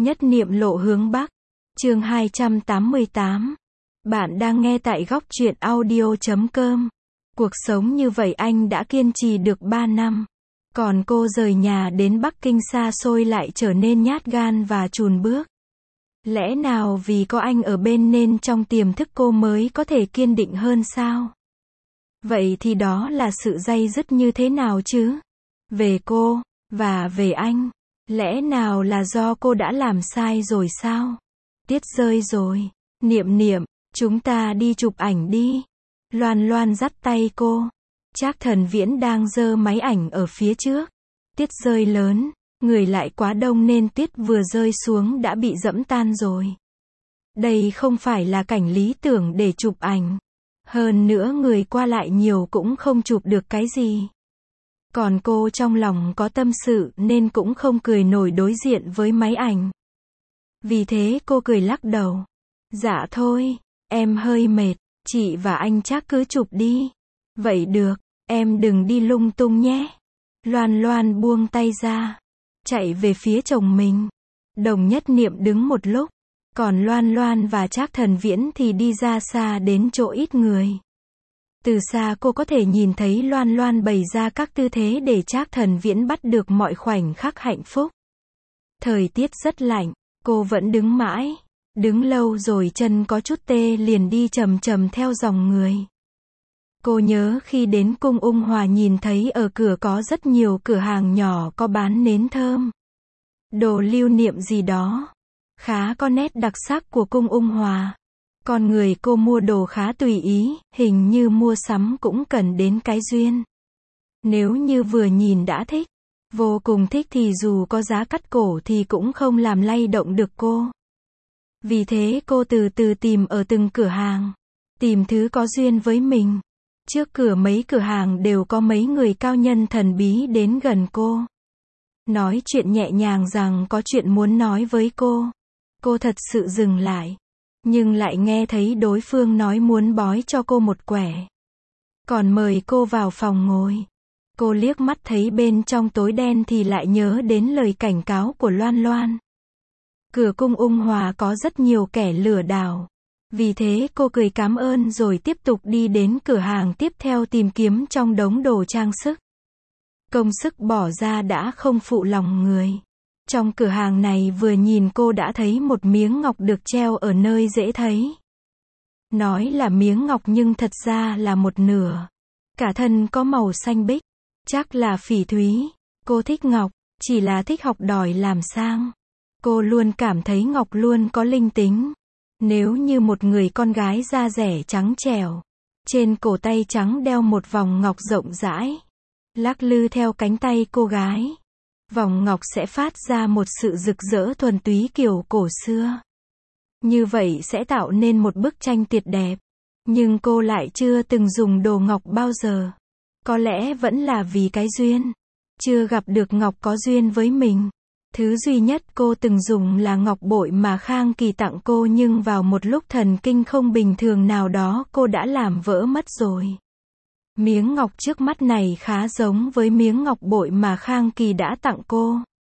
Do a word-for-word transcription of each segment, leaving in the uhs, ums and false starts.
Nhất niệm lộ hướng Bắc. Chương hai trăm tám mươi tám. Bạn đang nghe tại góc truyện audio chấm com. Cuộc sống như vậy anh đã kiên trì được ba năm. Còn cô rời nhà đến Bắc Kinh xa xôi lại trở nên nhát gan và chùn bước. Lẽ nào vì có anh ở bên nên trong tiềm thức cô mới có thể kiên định hơn sao? Vậy thì đó là sự day dứt như thế nào chứ? Về cô, và về anh. Lẽ nào là do cô đã làm sai rồi sao? Tiết rơi rồi. Niệm niệm, chúng ta đi chụp ảnh đi. Loan Loan dắt tay cô. Trác Thần Viễn đang giơ máy ảnh ở phía trước. Tiết rơi lớn, người lại quá đông nên tiết vừa rơi xuống đã bị dẫm tan rồi. Đây không phải là cảnh lý tưởng để chụp ảnh. Hơn nữa người qua lại nhiều cũng không chụp được cái gì. Còn cô trong lòng có tâm sự nên cũng không cười nổi đối diện với máy ảnh. Vì thế cô cười lắc đầu. Dạ thôi, em hơi mệt, chị và anh chắc cứ chụp đi. Vậy được, em đừng đi lung tung nhé. Loan Loan buông tay ra, chạy về phía chồng mình. Đồng Nhất Niệm đứng một lúc, còn Loan Loan và Trác Thần Viễn thì đi ra xa đến chỗ ít người. Từ xa cô có thể nhìn thấy Loan Loan bày ra các tư thế để Trác Thần Viễn bắt được mọi khoảnh khắc hạnh phúc. Thời tiết rất lạnh, cô vẫn đứng mãi. Đứng lâu rồi chân có chút tê liền đi chầm chầm theo dòng người. Cô nhớ khi đến cung Ung Hòa nhìn thấy ở cửa có rất nhiều cửa hàng nhỏ có bán nến thơm. Đồ lưu niệm gì đó. Khá có nét đặc sắc của cung Ung Hòa. Con người cô mua đồ khá tùy ý, hình như mua sắm cũng cần đến cái duyên. Nếu như vừa nhìn đã thích, vô cùng thích thì dù có giá cắt cổ thì cũng không làm lay động được cô. Vì thế cô từ từ tìm ở từng cửa hàng, tìm thứ có duyên với mình. Trước cửa mấy cửa hàng đều có mấy người cao nhân thần bí đến gần cô. Nói chuyện nhẹ nhàng rằng có chuyện muốn nói với cô. Cô thật sự dừng lại. Nhưng lại nghe thấy đối phương nói muốn bói cho cô một quẻ. Còn mời cô vào phòng ngồi. Cô liếc mắt thấy bên trong tối đen thì lại nhớ đến lời cảnh cáo của Loan Loan. Cửa cung Ung Hòa có rất nhiều kẻ lừa đảo. Vì thế cô cười cảm ơn rồi tiếp tục đi đến cửa hàng tiếp theo tìm kiếm trong đống đồ trang sức. Công sức bỏ ra đã không phụ lòng người. Trong cửa hàng này vừa nhìn cô đã thấy một miếng ngọc được treo ở nơi dễ thấy. Nói là miếng ngọc nhưng thật ra là một nửa. Cả thân có màu xanh biếc. Chắc là phỉ thúy. Cô thích ngọc, chỉ là thích học đòi làm sang. Cô luôn cảm thấy ngọc luôn có linh tính. Nếu như một người con gái da rẻ trắng trẻo, trên cổ tay trắng đeo một vòng ngọc rộng rãi, lắc lư theo cánh tay cô gái, vòng ngọc sẽ phát ra một sự rực rỡ thuần túy kiểu cổ xưa. Như vậy sẽ tạo nên một bức tranh tuyệt đẹp. Nhưng cô lại chưa từng dùng đồ ngọc bao giờ. Có lẽ vẫn là vì cái duyên. Chưa gặp được ngọc có duyên với mình. Thứ duy nhất cô từng dùng là ngọc bội mà Khang Kỳ tặng cô nhưng vào một lúc thần kinh không bình thường nào đó cô đã làm vỡ mất rồi. Miếng ngọc trước mắt này khá giống với miếng ngọc bội mà Khang Kỳ đã tặng cô.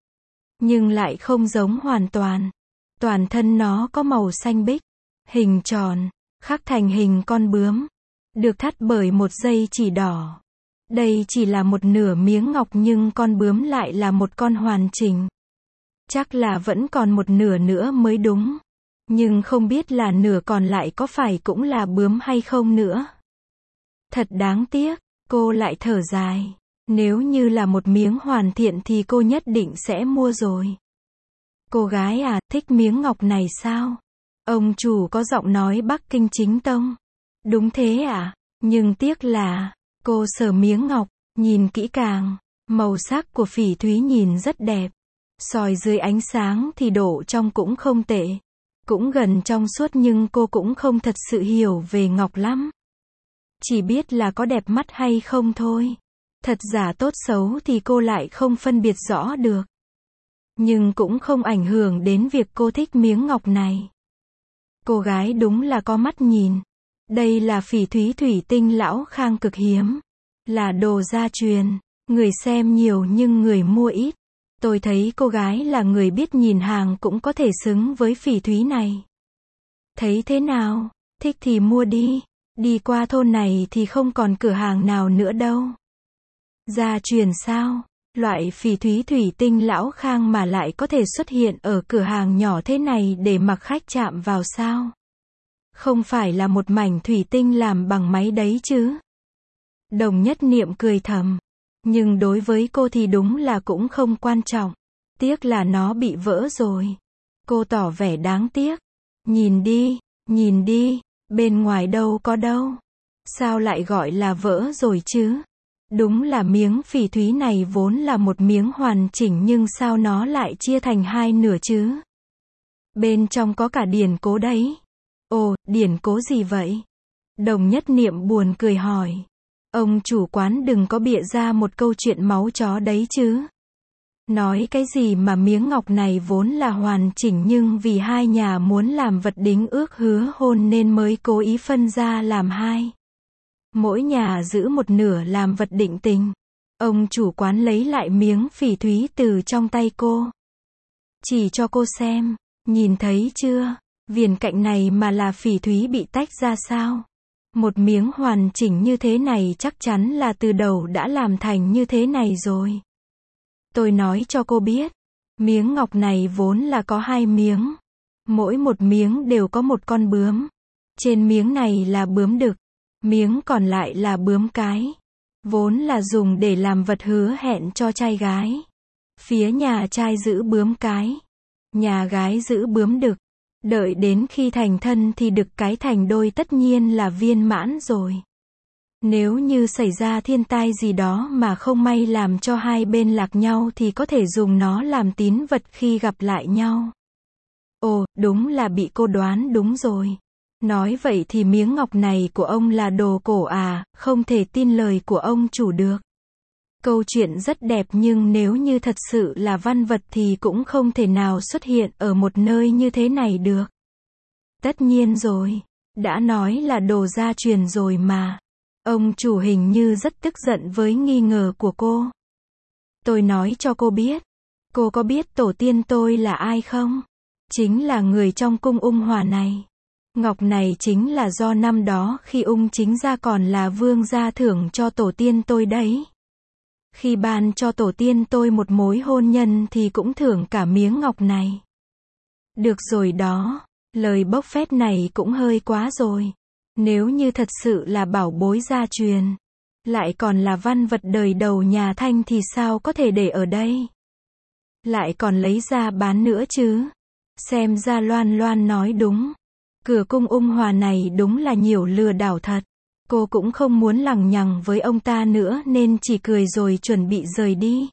Nhưng lại không giống hoàn toàn. Toàn thân nó có màu xanh biếc, hình tròn, khắc thành hình con bướm, được thắt bởi một dây chỉ đỏ. Đây chỉ là một nửa miếng ngọc nhưng con bướm lại là một con hoàn chỉnh. Chắc là vẫn còn một nửa nữa mới đúng. Nhưng không biết là nửa còn lại có phải cũng là bướm hay không nữa. Thật đáng tiếc, cô lại thở dài. Nếu như là một miếng hoàn thiện thì cô nhất định sẽ mua rồi. Cô gái à, thích miếng ngọc này sao? Ông chủ có giọng nói Bắc Kinh chính tông. Đúng thế à? Nhưng tiếc là, cô sờ miếng ngọc, nhìn kỹ càng, màu sắc của phỉ thúy nhìn rất đẹp. Soi dưới ánh sáng thì độ trong cũng không tệ. Cũng gần trong suốt nhưng cô cũng không thật sự hiểu về ngọc lắm. Chỉ biết là có đẹp mắt hay không thôi. Thật giả tốt xấu thì cô lại không phân biệt rõ được. Nhưng cũng không ảnh hưởng đến việc cô thích miếng ngọc này. Cô gái đúng là có mắt nhìn. Đây là phỉ thúy thủy tinh lão Khang cực hiếm. Là đồ gia truyền. Người xem nhiều nhưng người mua ít. Tôi thấy cô gái là người biết nhìn hàng cũng có thể xứng với phỉ thúy này. Thấy thế nào? Thích thì mua đi. Đi qua thôn này thì không còn cửa hàng nào nữa đâu. Gia truyền sao? Loại phỉ thúy thủy tinh lão khang mà lại có thể xuất hiện ở cửa hàng nhỏ thế này để mặc khách chạm vào sao? Không phải là một mảnh thủy tinh làm bằng máy đấy chứ? Đồng Nhất Niệm cười thầm. Nhưng đối với cô thì đúng là cũng không quan trọng. Tiếc là nó bị vỡ rồi. Cô tỏ vẻ đáng tiếc. Nhìn đi, nhìn đi, bên ngoài đâu có đâu. Sao lại gọi là vỡ rồi chứ? Đúng là miếng phỉ thúy này vốn là một miếng hoàn chỉnh nhưng sao nó lại chia thành hai nửa chứ? Bên trong có cả điển cố đấy. Ồ, điển cố gì vậy? Đồng Nhất Niệm buồn cười hỏi. Ông chủ quán đừng có bịa ra một câu chuyện máu chó đấy chứ. Nói cái gì mà miếng ngọc này vốn là hoàn chỉnh nhưng vì hai nhà muốn làm vật đính ước hứa hôn nên mới cố ý phân ra làm hai. Mỗi nhà giữ một nửa làm vật định tình. Ông chủ quán lấy lại miếng phỉ thúy từ trong tay cô. Chỉ cho cô xem. Nhìn thấy chưa? Viền cạnh này mà là phỉ thúy bị tách ra sao? Một miếng hoàn chỉnh như thế này chắc chắn là từ đầu đã làm thành như thế này rồi. Tôi nói cho cô biết. Miếng ngọc này vốn là có hai miếng. Mỗi một miếng đều có một con bướm. Trên miếng này là bướm đực. Miếng còn lại là bướm cái. Vốn là dùng để làm vật hứa hẹn cho trai gái. Phía nhà trai giữ bướm cái. Nhà gái giữ bướm đực. Đợi đến khi thành thân thì đực cái thành đôi tất nhiên là viên mãn rồi. Nếu như xảy ra thiên tai gì đó mà không may làm cho hai bên lạc nhau thì có thể dùng nó làm tín vật khi gặp lại nhau. Ồ, đúng là bị cô đoán đúng rồi. Nói vậy thì miếng ngọc này của ông là đồ cổ à, không thể tin lời của ông chủ được. Câu chuyện rất đẹp nhưng nếu như thật sự là văn vật thì cũng không thể nào xuất hiện ở một nơi như thế này được. Tất nhiên rồi, đã nói là đồ gia truyền rồi mà. Ông chủ hình như rất tức giận với nghi ngờ của cô. Tôi nói cho cô biết. Cô có biết tổ tiên tôi là ai không? Chính là người trong cung Ung Hòa này. Ngọc này chính là do năm đó khi Ung Chính Gia còn là vương gia thưởng cho tổ tiên tôi đấy. Khi ban cho tổ tiên tôi một mối hôn nhân thì cũng thưởng cả miếng ngọc này. Được rồi đó, lời bốc phét này cũng hơi quá rồi. Nếu như thật sự là bảo bối gia truyền, lại còn là văn vật đời đầu nhà Thanh thì sao có thể để ở đây? Lại còn lấy ra bán nữa chứ? Xem ra Loan Loan nói đúng. Cửa cung Ung Hòa này đúng là nhiều lừa đảo thật. Cô cũng không muốn lằng nhằng với ông ta nữa nên chỉ cười rồi chuẩn bị rời đi.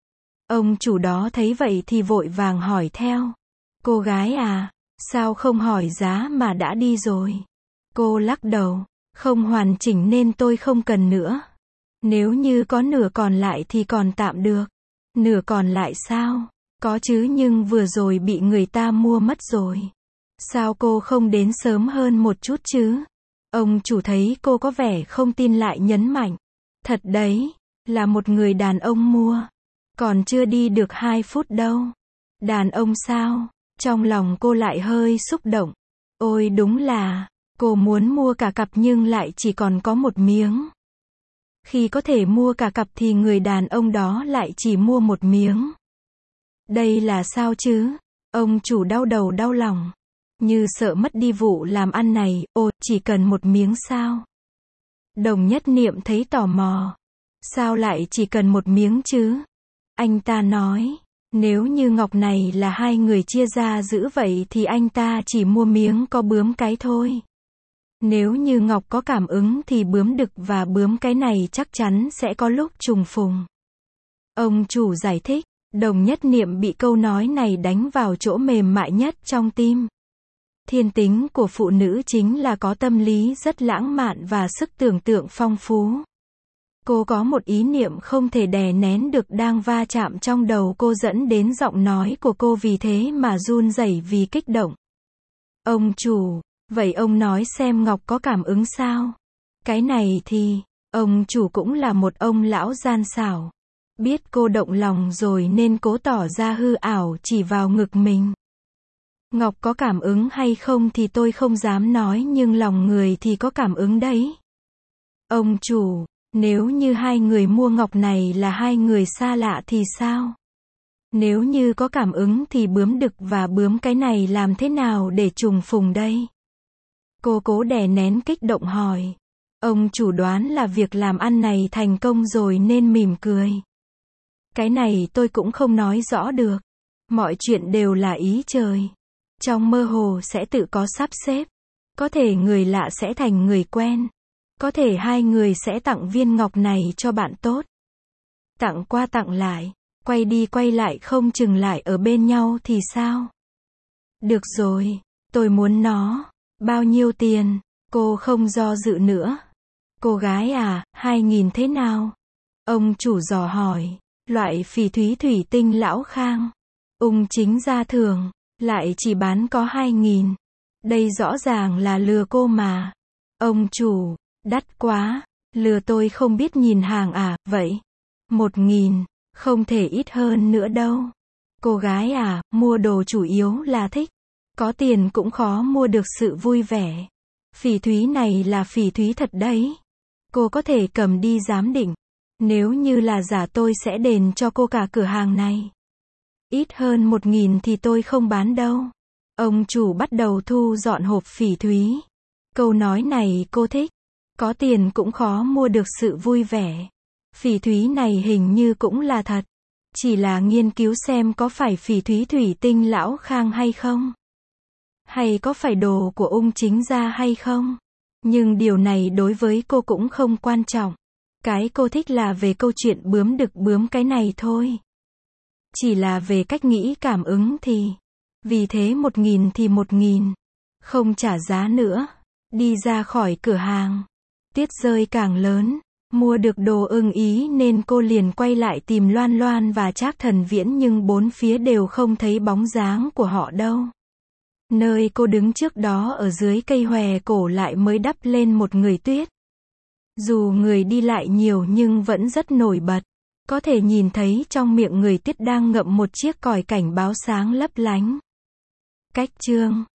Ông chủ đó thấy vậy thì vội vàng hỏi theo. Cô gái à, sao không hỏi giá mà đã đi rồi? Cô lắc đầu, không hoàn chỉnh nên tôi không cần nữa. Nếu như có nửa còn lại thì còn tạm được. Nửa còn lại sao? Có chứ nhưng vừa rồi bị người ta mua mất rồi. Sao cô không đến sớm hơn một chút chứ? Ông chủ thấy cô có vẻ không tin lại nhấn mạnh. Thật đấy, là một người đàn ông mua. Còn chưa đi được hai phút đâu. Đàn ông sao? Trong lòng cô lại hơi xúc động. Ôi đúng là, cô muốn mua cả cặp nhưng lại chỉ còn có một miếng. Khi có thể mua cả cặp thì người đàn ông đó lại chỉ mua một miếng. Đây là sao chứ? Ông chủ đau đầu đau lòng. Như sợ mất đi vụ làm ăn này, ồ, chỉ cần một miếng sao? Đồng Nhất Niệm thấy tò mò. Sao lại chỉ cần một miếng chứ? Anh ta nói, nếu như ngọc này là hai người chia ra giữ vậy thì anh ta chỉ mua miếng có bướm cái thôi. Nếu như ngọc có cảm ứng thì bướm đực và bướm cái này chắc chắn sẽ có lúc trùng phùng. Ông chủ giải thích, Đồng Nhất Niệm bị câu nói này đánh vào chỗ mềm mại nhất trong tim. Thiên tính của phụ nữ chính là có tâm lý rất lãng mạn và sức tưởng tượng phong phú. Cô có một ý niệm không thể đè nén được đang va chạm trong đầu cô dẫn đến giọng nói của cô vì thế mà run rẩy vì kích động. Ông chủ, vậy ông nói xem ngọc có cảm ứng sao? Cái này thì, ông chủ cũng là một ông lão gian xảo. Biết cô động lòng rồi nên cố tỏ ra hư ảo chỉ vào ngực mình. Ngọc có cảm ứng hay không thì tôi không dám nói nhưng lòng người thì có cảm ứng đấy. Ông chủ, nếu như hai người mua ngọc này là hai người xa lạ thì sao? Nếu như có cảm ứng thì bướm đực và bướm cái này làm thế nào để trùng phùng đây? Cô cố đè nén kích động hỏi. Ông chủ đoán là việc làm ăn này thành công rồi nên mỉm cười. Cái này tôi cũng không nói rõ được. Mọi chuyện đều là ý trời. Trong mơ hồ sẽ tự có sắp xếp. Có thể người lạ sẽ thành người quen. Có thể hai người sẽ tặng viên ngọc này cho bạn tốt. Tặng qua tặng lại. Quay đi quay lại không chừng lại ở bên nhau thì sao? Được rồi, tôi muốn nó. Bao nhiêu tiền? Cô không do dự nữa. Cô gái à, hai nghìn thế nào? Ông chủ dò hỏi. Loại phỉ thúy thủy tinh lão khang. Ung chính gia thường. Lại chỉ bán có hai nghìn. Đây rõ ràng là lừa cô mà. Ông chủ, đắt quá. Lừa tôi không biết nhìn hàng à, vậy? Một nghìn. Không thể ít hơn nữa đâu. Cô gái à, mua đồ chủ yếu là thích. Có tiền cũng khó mua được sự vui vẻ. Phỉ thúy này là phỉ thúy thật đấy. Cô có thể cầm đi giám định. Nếu như là giả tôi sẽ đền cho cô cả cửa hàng này. Ít hơn một nghìn thì tôi không bán đâu. Ông chủ bắt đầu thu dọn hộp phỉ thúy. Câu nói này cô thích. Có tiền cũng khó mua được sự vui vẻ. Phỉ thúy này hình như cũng là thật. Chỉ là nghiên cứu xem có phải phỉ thúy thủy tinh lão khang hay không. Hay có phải đồ của ung chính gia hay không. Nhưng điều này đối với cô cũng không quan trọng. Cái cô thích là về câu chuyện bướm đực bướm cái này thôi. Chỉ là về cách nghĩ cảm ứng thì. Vì thế một nghìn thì một nghìn. Không trả giá nữa. Đi ra khỏi cửa hàng. Tiết rơi càng lớn. Mua được đồ ưng ý nên cô liền quay lại tìm Loan Loan và Trác Thần Viễn nhưng bốn phía đều không thấy bóng dáng của họ đâu. Nơi cô đứng trước đó ở dưới cây hòe cổ lại mới đắp lên một người tuyết. Dù người đi lại nhiều nhưng vẫn rất nổi bật. Có thể nhìn thấy trong miệng người tuyết đang ngậm một chiếc còi cảnh báo sáng lấp lánh. Cách chương